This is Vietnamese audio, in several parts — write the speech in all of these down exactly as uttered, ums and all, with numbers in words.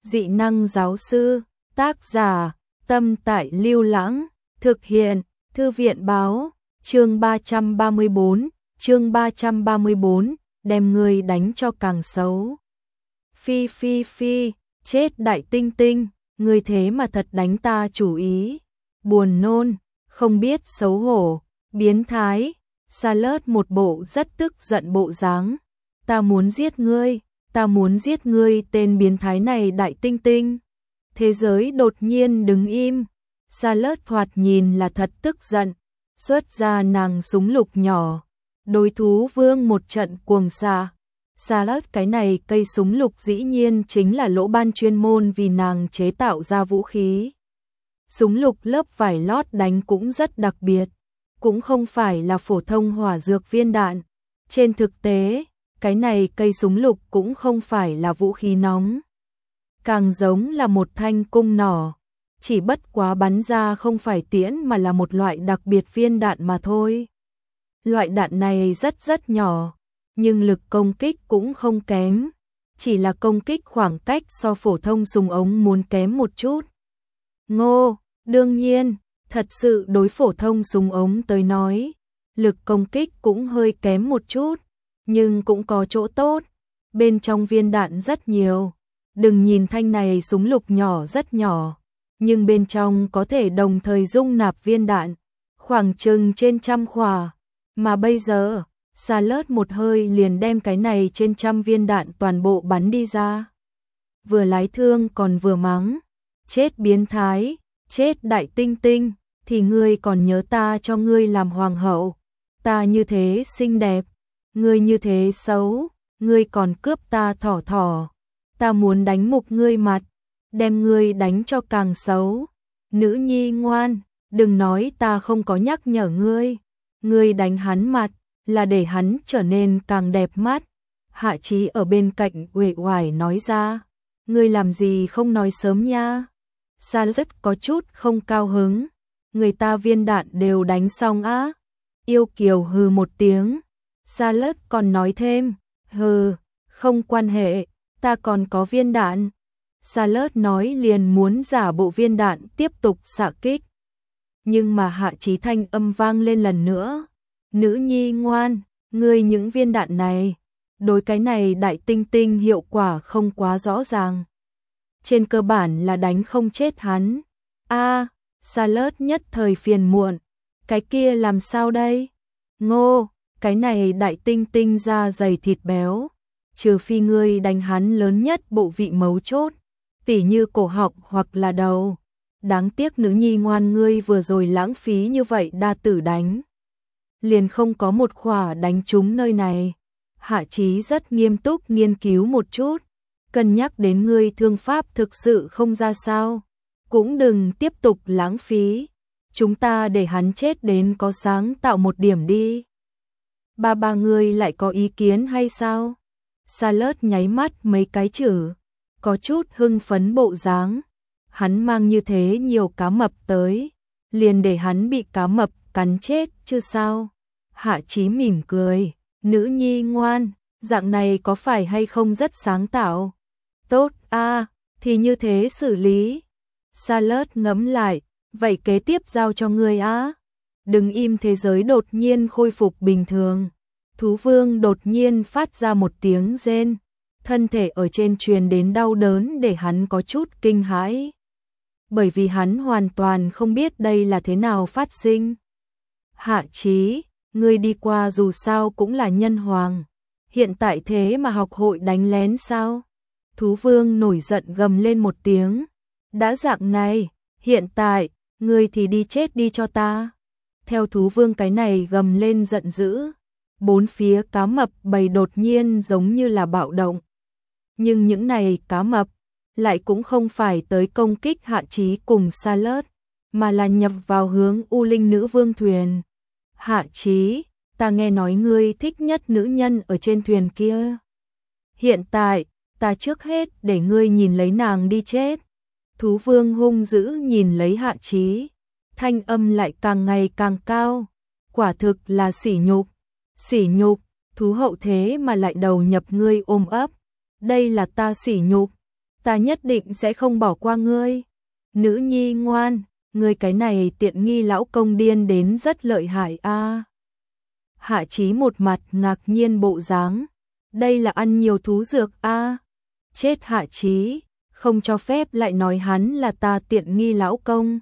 dị năng giáo sư, tác giả, Tâm Tại Lưu Lãng, thực hiện, Thư viện báo, chương ba trăm ba mươi bốn, chương ba trăm ba mươi bốn, đem ngươi đánh cho càng xấu. Phi phi phi, chết đại tinh tinh, ngươi thế mà thật đánh ta chủ ý. Buồn nôn, không biết xấu hổ, biến thái, Charlotte một bộ rất tức giận bộ dáng. Ta muốn giết ngươi, ta muốn giết ngươi tên biến thái này đại tinh tinh. Thế giới đột nhiên đứng im, Charlotte thoạt nhìn là thật tức giận, xuất ra nàng súng lục nhỏ. Đối thú vương một trận cuồng xạ. Charlotte cái này cây súng lục dĩ nhiên chính là lỗ ban chuyên môn vì nàng chế tạo ra vũ khí. Súng lục lớp vải lót đánh cũng rất đặc biệt, cũng không phải là phổ thông hỏa dược viên đạn. Trên thực tế, cái này cây súng lục cũng không phải là vũ khí nóng, càng giống là một thanh cung nỏ, chỉ bất quá bắn ra không phải tiễn mà là một loại đặc biệt viên đạn mà thôi. Loại đạn này rất rất nhỏ, nhưng lực công kích cũng không kém, chỉ là công kích khoảng cách so phổ thông súng ống muốn kém một chút. Ngô, đương nhiên, thật sự đối phổ thông súng ống tới nói, lực công kích cũng hơi kém một chút, nhưng cũng có chỗ tốt, bên trong viên đạn rất nhiều. Đừng nhìn thanh này súng lục nhỏ rất nhỏ, nhưng bên trong có thể đồng thời dung nạp viên đạn, khoảng chừng trên trăm khỏa, mà bây giờ, Charlotte một hơi liền đem cái này trên trăm viên đạn toàn bộ bắn đi ra. Vừa lái thương còn vừa mắng, chết biến thái, chết đại tinh tinh, thì ngươi còn nhớ ta cho ngươi làm hoàng hậu, ta như thế xinh đẹp, ngươi như thế xấu, ngươi còn cướp ta thỏ thỏ, ta muốn đánh mục ngươi mặt, đem ngươi đánh cho càng xấu. Nữ nhi ngoan, đừng nói ta không có nhắc nhở ngươi, ngươi đánh hắn mặt là để hắn trở nên càng đẹp mắt. Hạ Chí ở bên cạnh uể oải nói ra, ngươi làm gì không nói sớm nha. Sa rất có chút không cao hứng, người ta viên đạn đều đánh xong á. Yêu Kiều hừ một tiếng, Sa lất còn nói thêm, hừ, không quan hệ, ta còn có viên đạn. Sa lất nói liền muốn giả bộ viên đạn tiếp tục xạ kích. Nhưng mà Hạ Chí thanh âm vang lên lần nữa, nữ nhi ngoan, ngươi những viên đạn này, đối cái này đại tinh tinh hiệu quả không quá rõ ràng. Trên cơ bản là đánh không chết hắn. A, à, Charlotte nhất thời phiền muộn, cái kia làm sao đây? Ngô, cái này đại tinh tinh da dày thịt béo, trừ phi ngươi đánh hắn lớn nhất bộ vị mấu chốt, tỉ như cổ họng hoặc là đầu. Đáng tiếc nữ nhi ngoan ngươi vừa rồi lãng phí như vậy đa tử đánh, liền không có một khỏa đánh trúng nơi này. Hạ Chí rất nghiêm túc nghiên cứu một chút, cân nhắc đến ngươi thương pháp thực sự không ra sao, cũng đừng tiếp tục lãng phí, chúng ta để hắn chết đến có sáng tạo một điểm đi. Ba ba ngươi lại có ý kiến hay sao? Charlotte nháy mắt mấy cái chữ, có chút hưng phấn bộ dáng. Hắn mang như thế nhiều cá mập tới, liền để hắn bị cá mập cắn chết chứ sao? Hạ Chí mỉm cười, nữ nhi ngoan, dạng này có phải hay không rất sáng tạo? Tốt a, à, thì như thế xử lý. Charlotte ngẫm lại, vậy kế tiếp giao cho ngươi á. Đừng im. Thế giới đột nhiên khôi phục bình thường. Thú vương đột nhiên phát ra một tiếng rên, thân thể ở trên truyền đến đau đớn để hắn có chút kinh hãi. Bởi vì hắn hoàn toàn không biết đây là thế nào phát sinh. Hạ Chí, ngươi đi qua dù sao cũng là nhân hoàng, hiện tại thế mà học hội đánh lén sao? Thú vương nổi giận gầm lên một tiếng, đã dạng này, hiện tại, ngươi thì đi chết đi cho ta. Theo thú vương cái này gầm lên giận dữ, bốn phía cá mập bầy đột nhiên giống như là bạo động. Nhưng những này cá mập lại cũng không phải tới công kích Hạ Chí cùng Charlotte, mà là nhập vào hướng U Linh nữ vương thuyền. Hạ Chí, ta nghe nói ngươi thích nhất nữ nhân ở trên thuyền kia. Hiện tại, ta trước hết để ngươi nhìn lấy nàng đi chết. Thú vương hung dữ nhìn lấy Hạ Chí, thanh âm lại càng ngày càng cao. Quả thực là sỉ nhục, sỉ nhục, thú hậu thế mà lại đầu nhập ngươi ôm ấp. Đây là ta sỉ nhục. ta nhất định sẽ không bỏ qua ngươi. Nữ nhi ngoan, ngươi cái này tiện nghi lão công điên đến rất lợi hại a. À. Hạ Chí một mặt ngạc nhiên bộ dáng, đây là ăn nhiều thú dược a. À. Chết Hạ Chí, không cho phép lại nói hắn là ta tiện nghi lão công.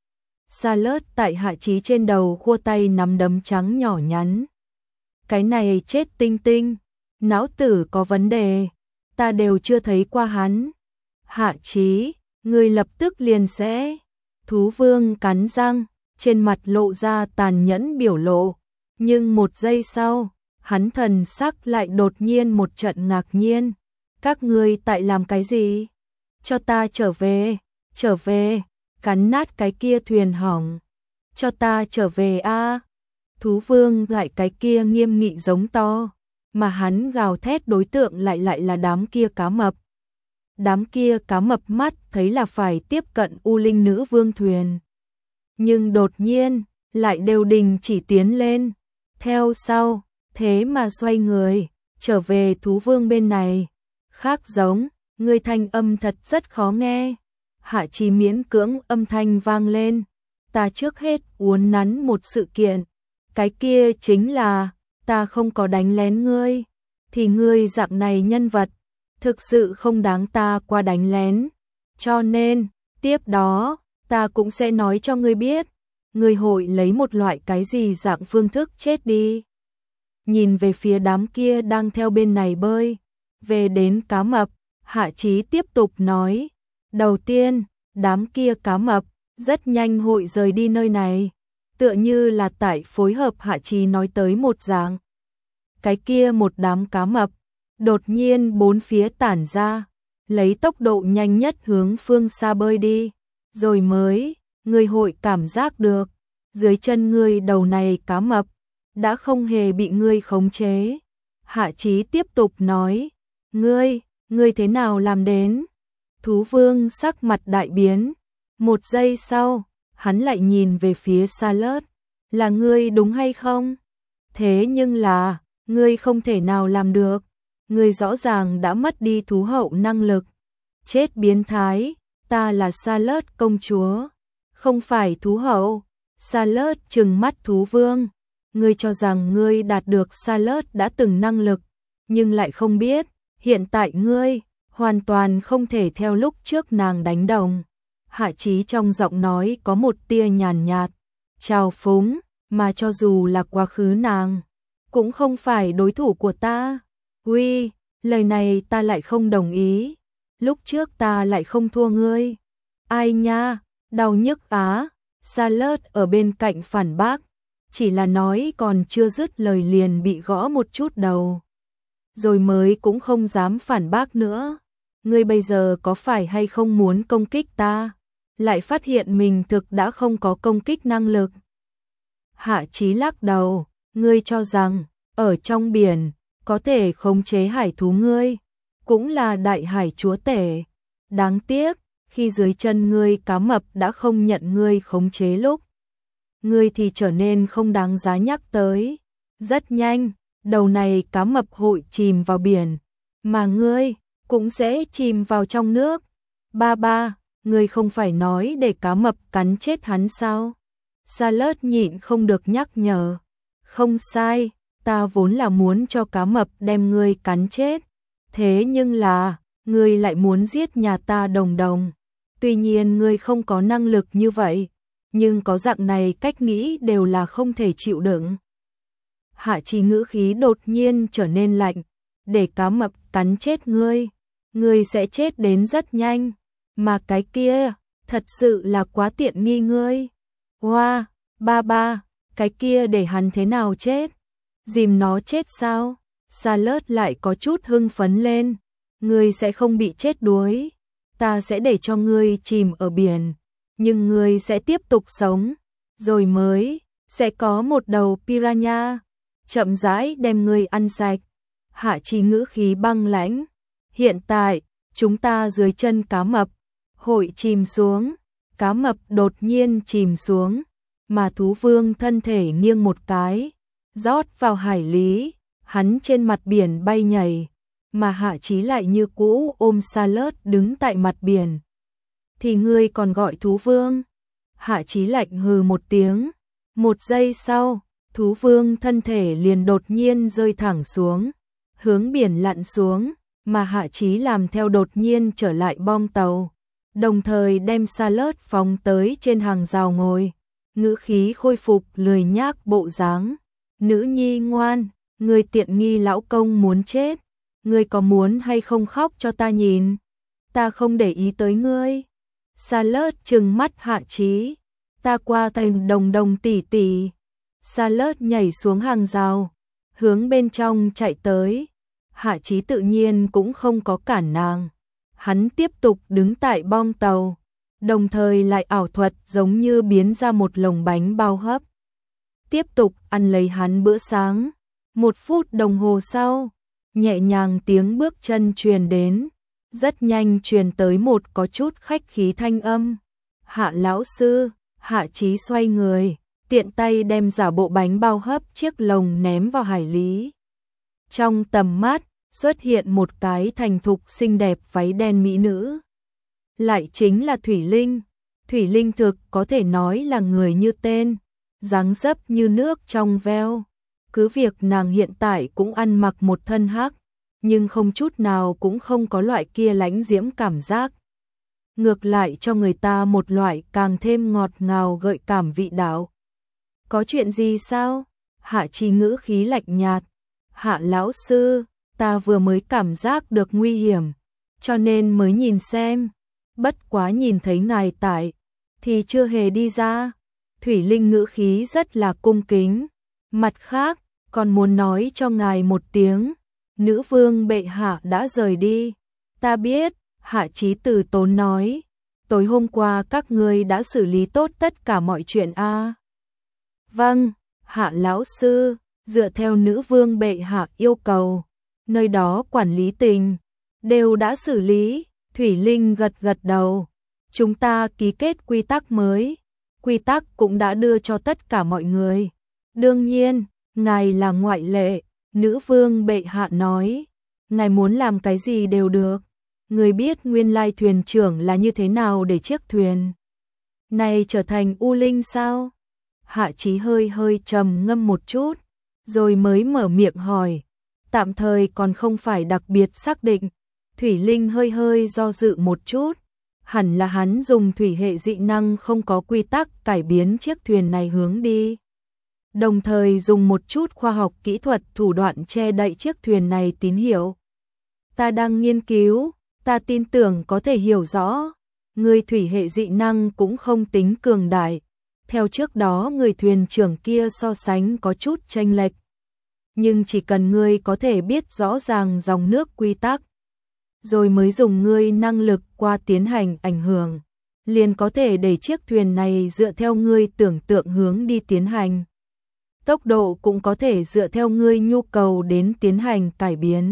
Sa Lớt tại Hạ Chí trên đầu khua tay nắm đấm trắng nhỏ nhắn. Cái này chết tinh tinh, não tử có vấn đề, ta đều chưa thấy qua hắn. Hạ Chí, ngươi lập tức liền sẽ. Thú Vương cắn răng, trên mặt lộ ra tàn nhẫn biểu lộ, nhưng một giây sau, hắn thần sắc lại đột nhiên một trận ngạc nhiên. Các ngươi tại làm cái gì? Cho ta trở về, trở về, cắn nát cái kia thuyền hỏng. Cho ta trở về a. À. Thú Vương lại cái kia nghiêm nghị giống to, mà hắn gào thét đối tượng lại lại là đám kia cá mập. Đám kia cá mập mắt thấy là phải tiếp cận U Linh Nữ Vương thuyền. Nhưng đột nhiên, lại đều đình chỉ tiến lên. Theo sau, thế mà xoay người, trở về Thú Vương bên này. Khác giống, người thanh âm thật rất khó nghe. Hạ Chí miễn cưỡng âm thanh vang lên. Ta trước hết uốn nắn một sự kiện. Cái kia chính là, ta không có đánh lén ngươi. Thì ngươi dạng này nhân vật, thực sự không đáng ta qua đánh lén. Cho nên, tiếp đó, ta cũng sẽ nói cho ngươi biết. Ngươi hội lấy một loại cái gì dạng phương thức chết đi. Nhìn về phía đám kia đang theo bên này bơi. Về đến cá mập, Hạ Chí tiếp tục nói. Đầu tiên, đám kia cá mập, rất nhanh hội rời đi nơi này. Tựa như là tại phối hợp Hạ Chí nói tới một dạng. Cái kia một đám cá mập, đột nhiên bốn phía tản ra, lấy tốc độ nhanh nhất hướng phương xa bơi đi. Rồi mới, người hội cảm giác được, dưới chân người đầu này cá mập, đã không hề bị ngươi khống chế. Hạ Chí tiếp tục nói, ngươi, ngươi thế nào làm đến? Thú Vương sắc mặt đại biến, một giây sau, hắn lại nhìn về phía Sa Lớt, là ngươi đúng hay không? Thế nhưng là, ngươi không thể nào làm được, ngươi rõ ràng đã mất đi thú hậu năng lực. Chết biến thái, ta là Sa Lớt công chúa, không phải thú hậu. Sa Lớt trừng mắt Thú Vương, ngươi cho rằng ngươi đạt được Sa Lớt đã từng năng lực, nhưng lại không biết, hiện tại ngươi hoàn toàn không thể theo lúc trước nàng đánh đồng. Hạ Chí trong giọng nói có một tia nhàn nhạt, trào phúng, mà cho dù là quá khứ nàng, cũng không phải đối thủ của ta. Uy, lời này ta lại không đồng ý, lúc trước ta lại không thua ngươi. Ai nha, đau nhức á. Sa Lớt ở bên cạnh phản bác, chỉ là nói còn chưa dứt lời liền bị gõ một chút đầu. Rồi mới cũng không dám phản bác nữa. Ngươi bây giờ có phải hay không muốn công kích ta? Lại phát hiện mình thực đã không có công kích năng lực. Hạ Chí lắc đầu, ngươi cho rằng, ở trong biển, có thể khống chế hải thú ngươi, cũng là đại hải chúa tể. Đáng tiếc, khi dưới chân ngươi cá mập đã không nhận ngươi khống chế lúc, ngươi thì trở nên không đáng giá nhắc tới. Rất nhanh, đầu này cá mập hội chìm vào biển, mà ngươi cũng sẽ chìm vào trong nước. Ba ba, ngươi không phải nói để cá mập cắn chết hắn sao? Sa Lớt nhịn không được nhắc nhở. Không sai, ta vốn là muốn cho cá mập đem ngươi cắn chết. Thế nhưng là, ngươi lại muốn giết nhà ta Đồng Đồng. Tuy nhiên ngươi không có năng lực như vậy, nhưng có dạng này cách nghĩ đều là không thể chịu đựng. Hạ Chí ngữ khí đột nhiên trở nên lạnh, để cá mập cắn chết ngươi, ngươi sẽ chết đến rất nhanh, mà cái kia, thật sự là quá tiện nghi ngươi. Hoa, wow, ba ba, cái kia để hắn thế nào chết? Dìm nó chết sao? Sa Lớt lại có chút hưng phấn lên, ngươi sẽ không bị chết đuối. Ta sẽ để cho ngươi chìm ở biển, nhưng ngươi sẽ tiếp tục sống, rồi mới sẽ có một đầu piranha chậm rãi đem ngươi ăn sạch. Hạ Chí ngữ khí băng lãnh, hiện tại, chúng ta dưới chân cá mập hội chìm xuống. Cá mập đột nhiên chìm xuống, mà Thú Vương thân thể nghiêng một cái, rót vào hải lý, hắn trên mặt biển bay nhảy, mà Hạ Chí lại như cũ ôm Charlotte đứng tại mặt biển. Thì ngươi còn gọi thú vương? Hạ Chí lạnh hừ một tiếng. Một giây sau, thú vương thân thể liền đột nhiên rơi thẳng xuống, hướng biển lặn xuống, mà Hạ Chí làm theo đột nhiên trở lại bong tàu, đồng thời đem Charlotte phóng tới trên hàng rào ngồi, ngữ khí khôi phục lười nhác bộ dáng. Nữ nhi ngoan, ngươi tiện nghi lão công muốn chết, ngươi có muốn hay không khóc cho ta nhìn? Ta không để ý tới ngươi. Charlotte trừng mắt Hạ Chí. Ta qua thành đồng đồng tỷ tỷ. Charlotte nhảy xuống hàng rào, hướng bên trong chạy tới. Hạ Chí tự nhiên cũng không có cản nàng. Hắn tiếp tục đứng tại bong tàu, đồng thời lại ảo thuật giống như biến ra một lồng bánh bao hấp. Tiếp tục ăn lấy hắn bữa sáng. Một phút đồng hồ sau, nhẹ nhàng tiếng bước chân truyền đến, rất nhanh truyền tới một có chút khách khí thanh âm. Hạ lão sư. Hạ Chí xoay người, tiện tay đem giả bộ bánh bao hấp chiếc lồng ném vào hải lý. Trong tầm mắt, xuất hiện một cái thành thục xinh đẹp váy đen mỹ nữ. Lại chính là Thủy Linh. Thủy Linh thực có thể nói là người như tên, dáng dấp như nước trong veo. Cứ việc nàng hiện tại cũng ăn mặc một thân hắc, nhưng không chút nào cũng không có loại kia lãnh diễm cảm giác. Ngược lại cho người ta một loại càng thêm ngọt ngào gợi cảm vị đạo. Có chuyện gì sao? Hạ Chí ngữ khí lạnh nhạt. Hạ lão sư, ta vừa mới cảm giác được nguy hiểm, cho nên mới nhìn xem. Bất quá nhìn thấy ngài tại, thì chưa hề đi ra. Thủy Linh ngữ khí rất là cung kính. Mặt khác, còn muốn nói cho ngài một tiếng, nữ vương bệ hạ đã rời đi. Ta biết. Hạ Chí từ tốn nói, tối hôm qua các ngươi đã xử lý tốt tất cả mọi chuyện a? À? Vâng, Hạ lão sư, dựa theo nữ vương bệ hạ yêu cầu, nơi đó quản lý tình đều đã xử lý. Thủy Linh gật gật đầu. Chúng ta ký kết quy tắc mới, quy tắc cũng đã đưa cho tất cả mọi người. Đương nhiên, ngài là ngoại lệ. Nữ vương bệ hạ nói, ngài muốn làm cái gì đều được. Người biết nguyên lai thuyền trưởng là như thế nào để chiếc thuyền này trở thành U Linh sao? Hạ Chí hơi hơi trầm ngâm một chút, rồi mới mở miệng hỏi. Tạm thời còn không phải đặc biệt xác định. Thủy Linh hơi hơi do dự một chút. Hẳn là hắn dùng thủy hệ dị năng không có quy tắc cải biến chiếc thuyền này hướng đi. Đồng thời dùng một chút khoa học kỹ thuật thủ đoạn che đậy chiếc thuyền này tín hiệu. Ta đang nghiên cứu. Ta tin tưởng có thể hiểu rõ, người thủy hệ dị năng cũng không tính cường đại. Theo trước đó người thuyền trưởng kia so sánh có chút chênh lệch. Nhưng chỉ cần ngươi có thể biết rõ ràng dòng nước quy tắc, rồi mới dùng ngươi năng lực qua tiến hành ảnh hưởng, liền có thể để chiếc thuyền này dựa theo ngươi tưởng tượng hướng đi tiến hành. Tốc độ cũng có thể dựa theo ngươi nhu cầu đến tiến hành cải biến.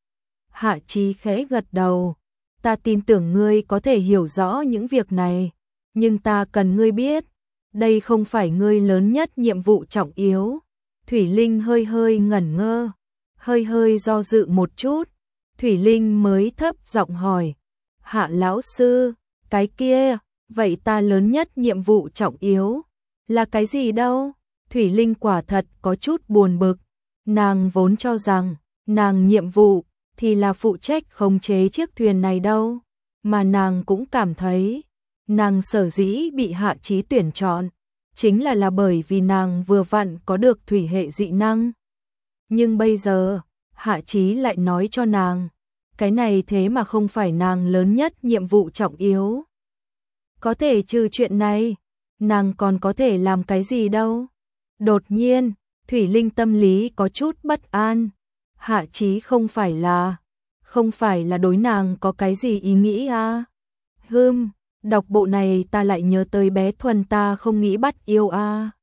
Hạ Chí khẽ gật đầu. Ta tin tưởng ngươi có thể hiểu rõ những việc này, nhưng ta cần ngươi biết, đây không phải ngươi lớn nhất nhiệm vụ trọng yếu. Thủy Linh hơi hơi ngẩn ngơ, hơi hơi do dự một chút. Thủy Linh mới thấp giọng hỏi, Hạ lão sư, cái kia, vậy ta lớn nhất nhiệm vụ trọng yếu là cái gì đâu? Thủy Linh quả thật có chút buồn bực. Nàng vốn cho rằng, nàng nhiệm vụ thì là phụ trách khống chế chiếc thuyền này đâu, mà nàng cũng cảm thấy, nàng sở dĩ bị Hạ Chí tuyển chọn, chính là là bởi vì nàng vừa vặn có được thủy hệ dị năng. Nhưng bây giờ, Hạ Chí lại nói cho nàng, cái này thế mà không phải nàng lớn nhất nhiệm vụ trọng yếu. Có thể trừ chuyện này, nàng còn có thể làm cái gì đâu? Đột nhiên, Thủy Linh tâm lý có chút bất an. Hạ Chí không phải là, không phải là đối nàng có cái gì ý nghĩ à? Hừm, đọc bộ này ta lại nhớ tới bé Thuần ta không nghĩ bắt yêu à?